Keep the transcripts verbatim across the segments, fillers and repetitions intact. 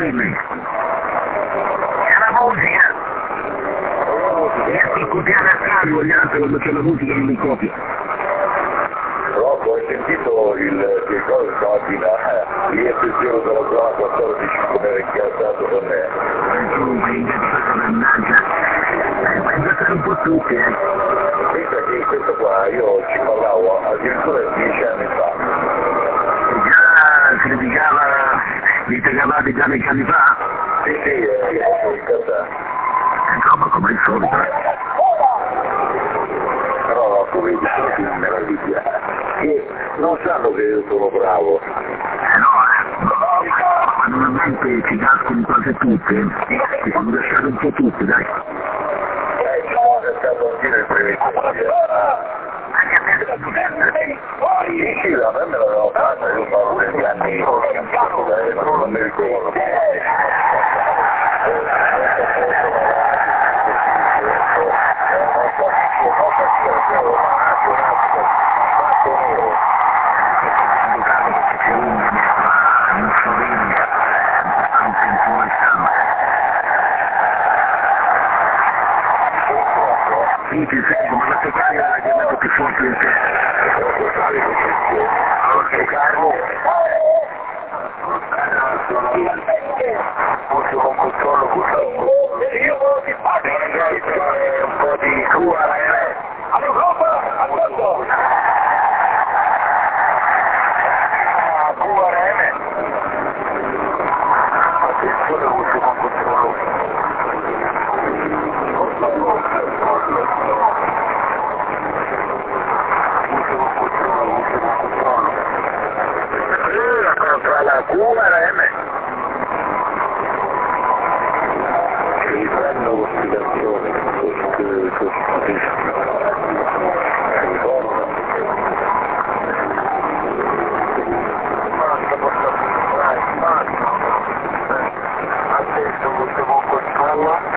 figli. È la musica. E così avversario gli altri quando c'è la musica non li copia. Rocco, hai sentito il che cosa stamattina? Lì è pensiero della zona quattordici come era incazzato con me. Comunque, in questa mannaggia, penso che un po' tutti, eh. Pensa che questo qua io ci parlavo addirittura dieci anni fa. E già criticava, li tegavate già venti anni fa? Sì, sì, eh, io sono incazzato. Insomma, come il solito, eh. Però come vedi, mi meraviglia. Che non sanno che io sono bravo. Eh no, eh. Ma normalmente ci cascano quasi tutte, ci siamo lasciati un po' tutte, dai. Eh, ci sono cascato anche nel preventivo. Anche a me della studente. Sì, sì, da me me l'avevano fatta, io parlo degli anni, ma non mi ricordo. Sì, ti seguo, ma la toccata è chiamato più forte di te. Ok, caro. Molto con controllo, purtroppo. Io ti faccio un po' di cura, eh. All'Europa, a quanto? Ah, Q R M. Attenzione, molto con controllo. Contra la Q R M che gli fanno l'oscillazione che adesso molto buon controllo.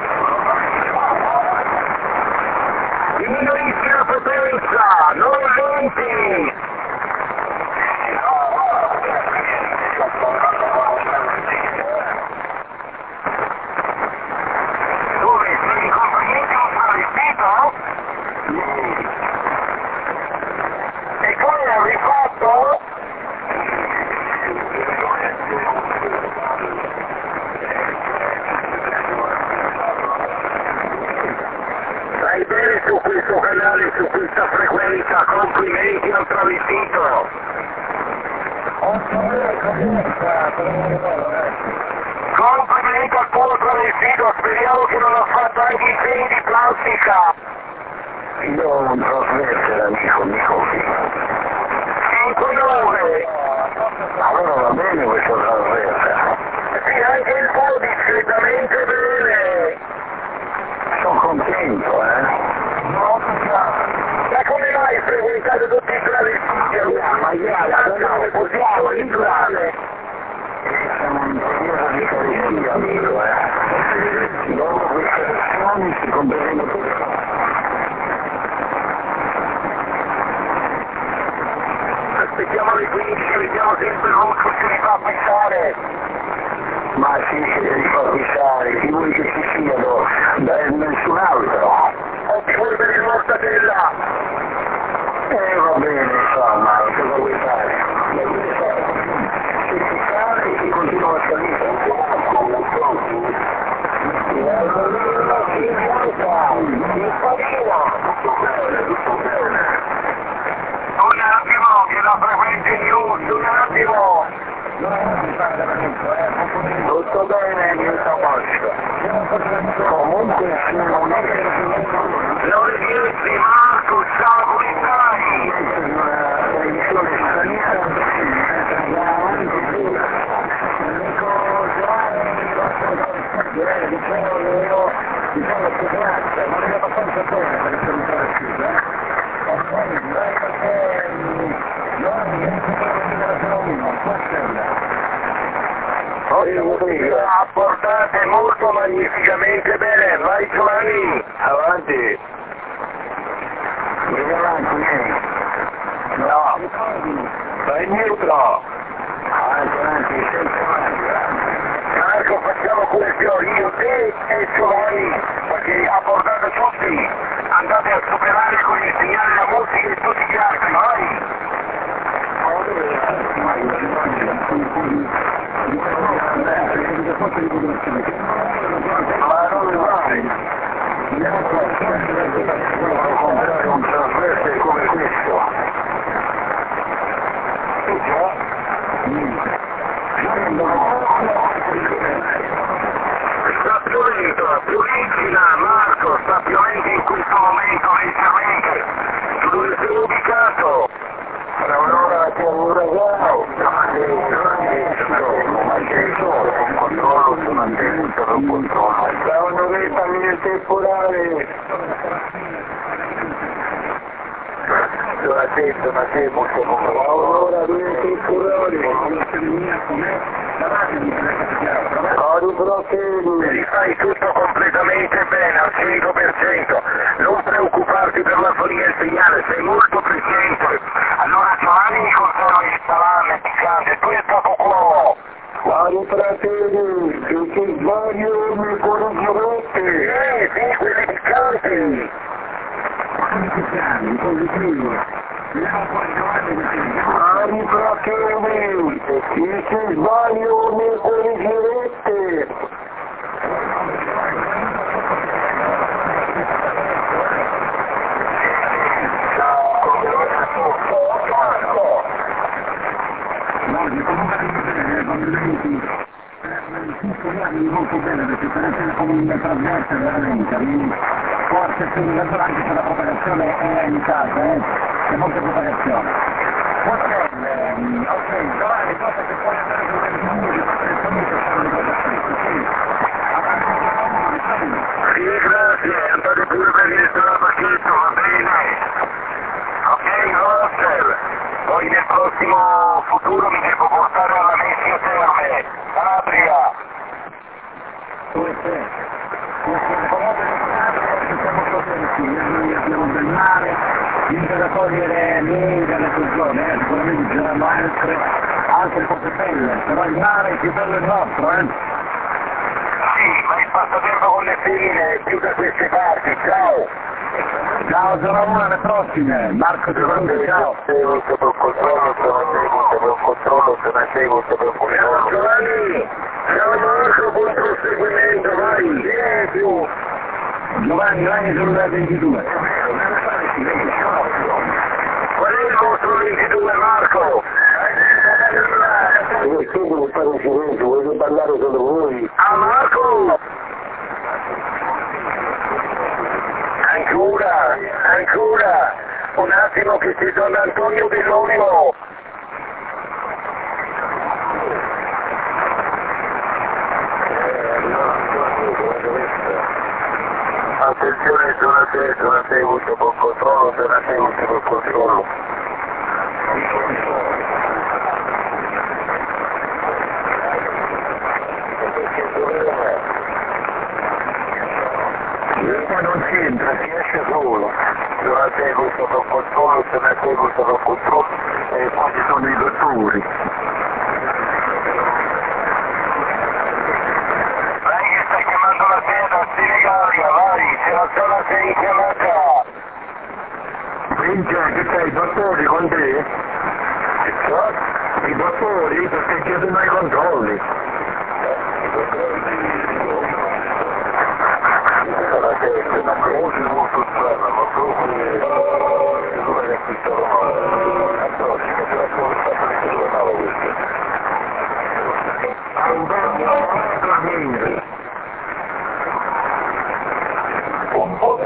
Diminuisce la potenza, non su questo canale, su questa frequenza, complimenti al travestito. Complimenti al tuo travestito, speriamo che non ha fatto anche i segni di plastica. Io ho un trasmettere, amico, amico. cinque nove. Allora va bene questo trasmettere. Sì, anche il tuo discretamente bene. Sono contento, eh? No, ma come mai hai frequentato tutti i travestiti? Ma io non possiamo entrare. Siamo in periodo di carestia, amico, eh? Dopo queste lezioni ci compreremo tutto. Aspettiamo le quindici, vediamo se il rosso ci rifà pensare. Ma sì, si deve far fissare, chi vuoi che ci siano? Beh, nessun altro. O ti vuoi per il mortadella? Eh, va bene, insomma, cosa vuoi fare? Se si sale, si continua a salire. Si alza, si spavina. Tutto bene. Un attimo, che la frequenza è news, un attimo. Tutto bene, niente a posto. Comunque siamo Non riesci, Marco, ciao, come stai? una televisione straniera. Diciamo che grazie, non è abbastanza bene per essere un travestito, eh? Apportate molto magnificamente bene, vai Giovanni! Avanti! Vieni avanti, vieni! No! Vai indietro! Avanti, avanti, sempre avanti, Marco, facciamo questo, io, te e Giovanni, perché apportate tutti, andate a superare con il segnale la musica e tutti gli altri, vai! Ma dove vai? Devo comprare un trasverso come questo. E già? Sta piovendo, piovigina, Marco, sta piovendo in questo momento lentamente. Tu dove sei ubicato? Tra un'ora c'è un uragano, ma che sono? Un controllo sono attento, non controllo. Stavano dei famiglie temporali. Sono attento, ma te molto poco. Ora due temporali. Cari fratelli. Fai tutto completamente bene, al cento per cento. Non preoccuparti per la follia del segnale, sei molto presente. Allora Giovanni mi conserva di instalarle, piccante, tu è stato cuovo. Cari fratelli, se ti sbaglio mi correggerete. Eh, sì, quelle piccanti. Cari fratelli, se ti sbaglio mi correggerete. Molto bene perché per essere come un trasverso veramente, forse più anche se la propagazione è limitata, eh? C'è molta propagazione. Ok, ehm, ok, Giovanni, cosa che puoi andare con le musiche, perfettamente fare le cose stesse, sì. Avanti, Sì, grazie, andate pure per il pacchetto, va bene. Ok, Roster, poi nel prossimo futuro mi devo portare alla Messia Terme, Adria. Noi abbiamo del mare, niente da togliere niente alle sue zone, eh, sicuramente ci saranno altre, altre cose belle, però il mare è più bello il nostro, eh? Sì, ma il passatempo con le femmine è più da queste parti, ciao! Ciao, sarà alle prossime, Marco Giovanni, ciao! Sotto il controllo, sono seguito, per un controllo, sono seguito, per un Ciao controllo. Giovanni! Ciao Marco, buon proseguimento, vai! Giovanni, Giovanni sulla ventidue. Qual è il vostro ventidue, Marco? Io chiedo di fare un silenzio, voglio parlare solo voi. Ah, Marco! Ancora, ancora! Un attimo che ci sono Antonio Dell'Olio! Attenzione, zona sei, zona sei, avuto con controllo, zona sei, avuto con controllo. L'I P A non c'entra, si esce solo. Zona sei, avuto con controllo, zona sei, avuto con controllo. E poi ci sono i dottori. Vai che sta chiamando la sede, Senigallia, vai, c'è la zona sei in chiamata. Vince, che sei, i dottori con te? I dottori perché chiedono i controlli. Zona sei, una voce molto strana, ma proprio dove è scritto Antonio, che c'è la sua stata di due nove queste. Antonio, Un po'.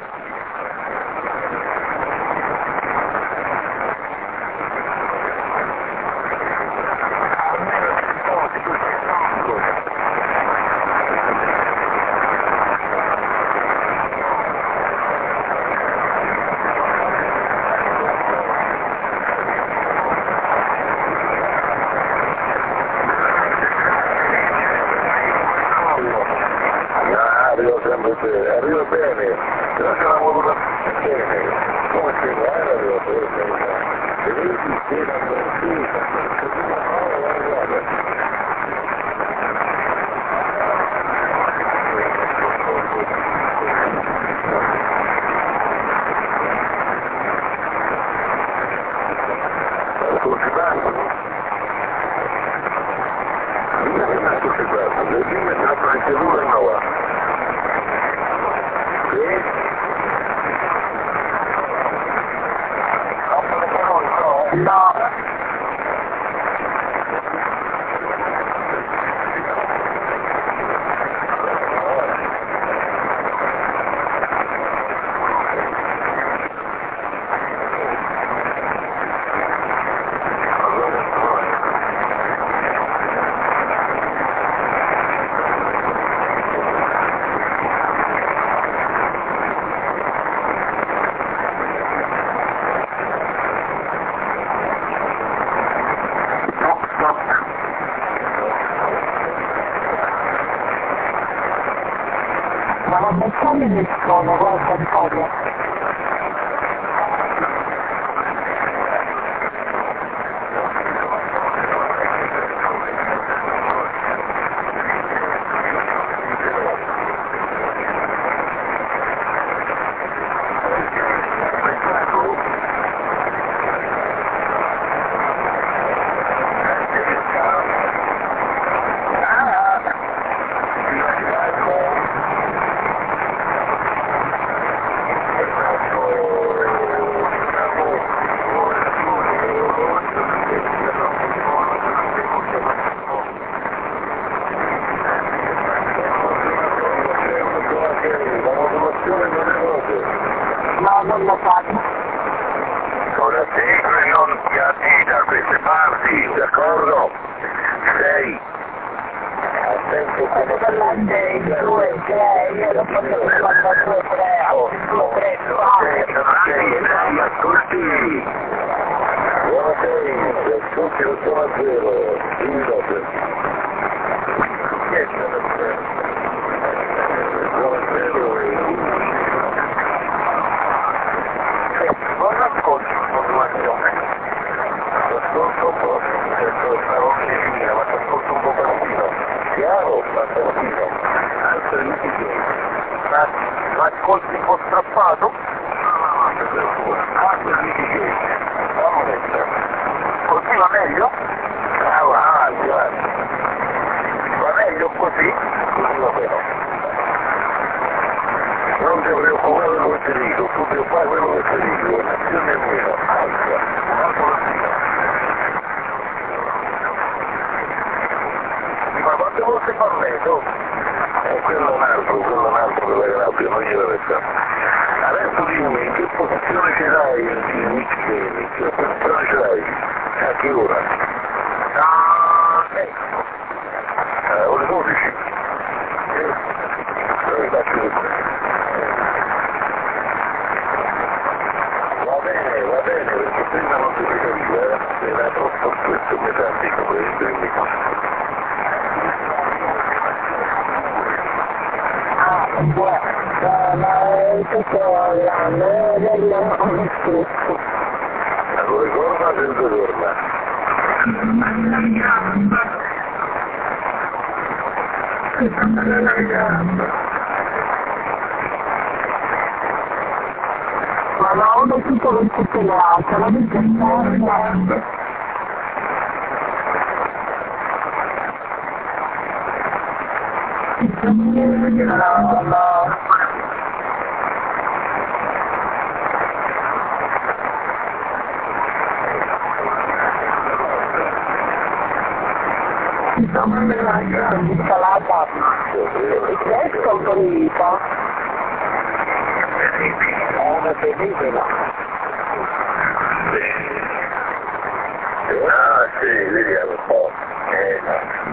Arrivo sempre bene, arrivo bene, la sarà voluta bene, come si va, arrivo bene, e vedi, si era così, guarda. Scusi tanto, io che mi scusi tanto, le prime tratto anche due no va. no. Ma non pensate che sono qualcosa di poco? No, non lo fate. Ora sempre non piatti da queste parti, d'accordo? sei. Attento come sei, due, tre, io non posso fare due, tre, due, tre, sei, ascolti. Buona sei, ascolti otto a zero, Indope. Buona zero e non ascolti informazione, ascolto un po', stavo finendo, ma ascolto un po' partito, chiaro, ma partito, altri mitigati, ma, ma ascolti un po' strappato? Altri mitigati, ammonetta, così va meglio? Bravo, avanti, avanti, va meglio così? Così va bene. Non ti preoccupare quello che ti dico, tu devi fare quello che ti dico. giusta. Adesso dimmi, in che posizione ce l'hai il Michele? Che posizione ce l'hai? A che ora? Ah, ecco. Eh, ore dodici. Eh, dove faccio tutto? Va bene, va bene, perché prima non si capiva, eh? Era troppo stretto metallico, per intendermi. Ah, buono, ma tutto l'anno del stesso. Allora ricorda senza torna. La gamba. La gamba. Ma no, uno tutto con tutte le altre, la vita è la gamba. No, no. Insalata fresca o bollita? Una bellissima. Ah sì, vediamo un po'. Eh,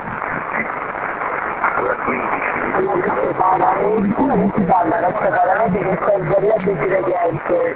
alla quindici. Quello che si parla, non si parla, non si parla, non si serve la ingrediente.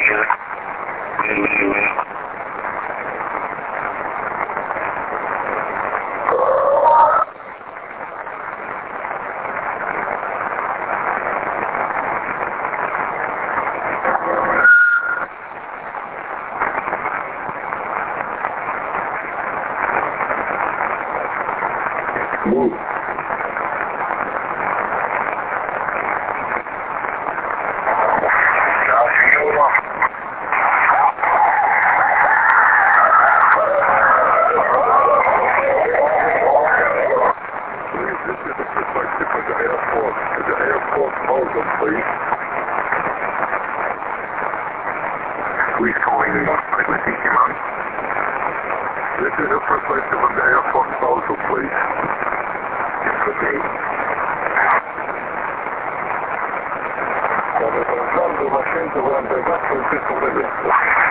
clear. Wind, wind, wind. Move. Please calling in frequency command. This is a perspective of the Air Force Basel, please. Okay. Stiamo pensando una centoquarantaquattro in questo momento.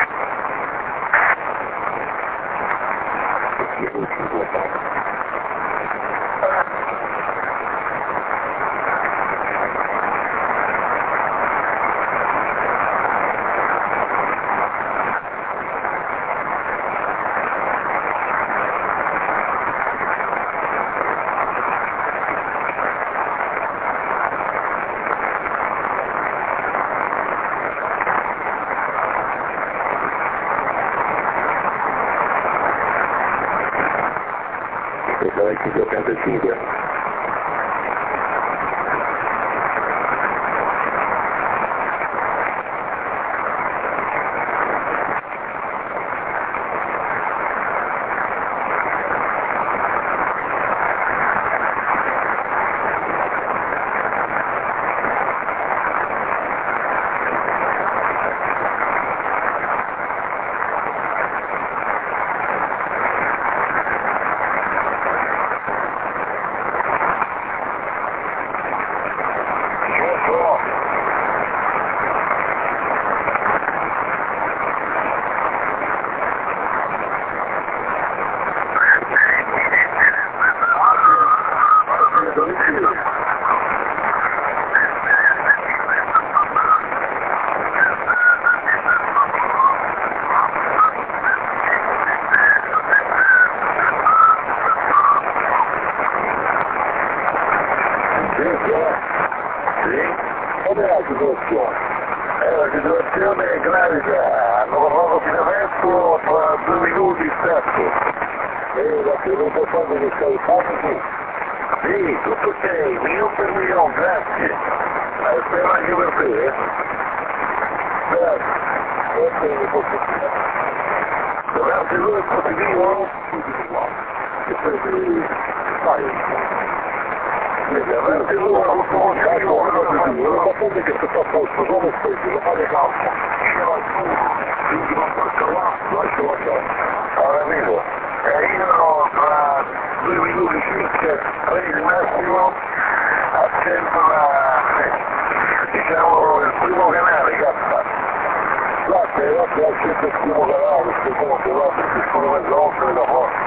Vecchio ottantacinque. Com'è la situazione? Eh, la situazione è gravica, hanno parlato fino adesso tra due minuti stesso. E la tenuta quando mi stai facendo? Sì, tutto ok, milione per milione, grazie. Eh, spero anche per te, eh? Grazie, questo è positivo. Durante lui è positivo? Positivo. E poi, vai. Veramente lui ha avuto un carico positivo, la cosa che si fa posto, come spesso, lo fa le calze. Io al suo, quindi non faccio là, lascio la casa. Ora vedo, e io tra due minuti circa, tre il massimo, accendo la, diciamo, il primo canale, cazzo. Guarda, guarda, accendo il primo canale, queste cose, guarda, che sono le cose da fuori.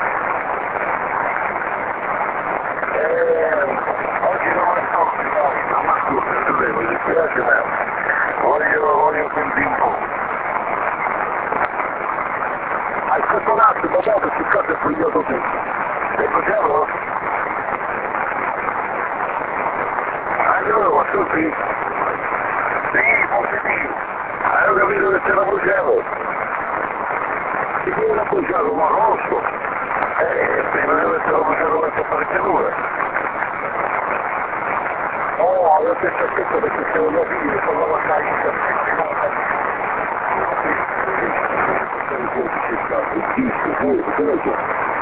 Oggi non è stato, ma scusa, mi dispiace, ma voglio, voglio sentire un po'. Hai fatto un attimo, dopo si cade pigliato tutto. Sei cosciamo? Allora, tu sì? Sì, positivo. Hai capito che c'era bruciato? Ti viene a bruciato, ma rosso. Eh, prima di essere bruciato questa apparecchiatura. Oh, io penso che questo perché se voglio dire, sono la carica, sì, sì, sì, sì, sì, sì, sì, sì, sì, sì, sì, sì, sì, sì,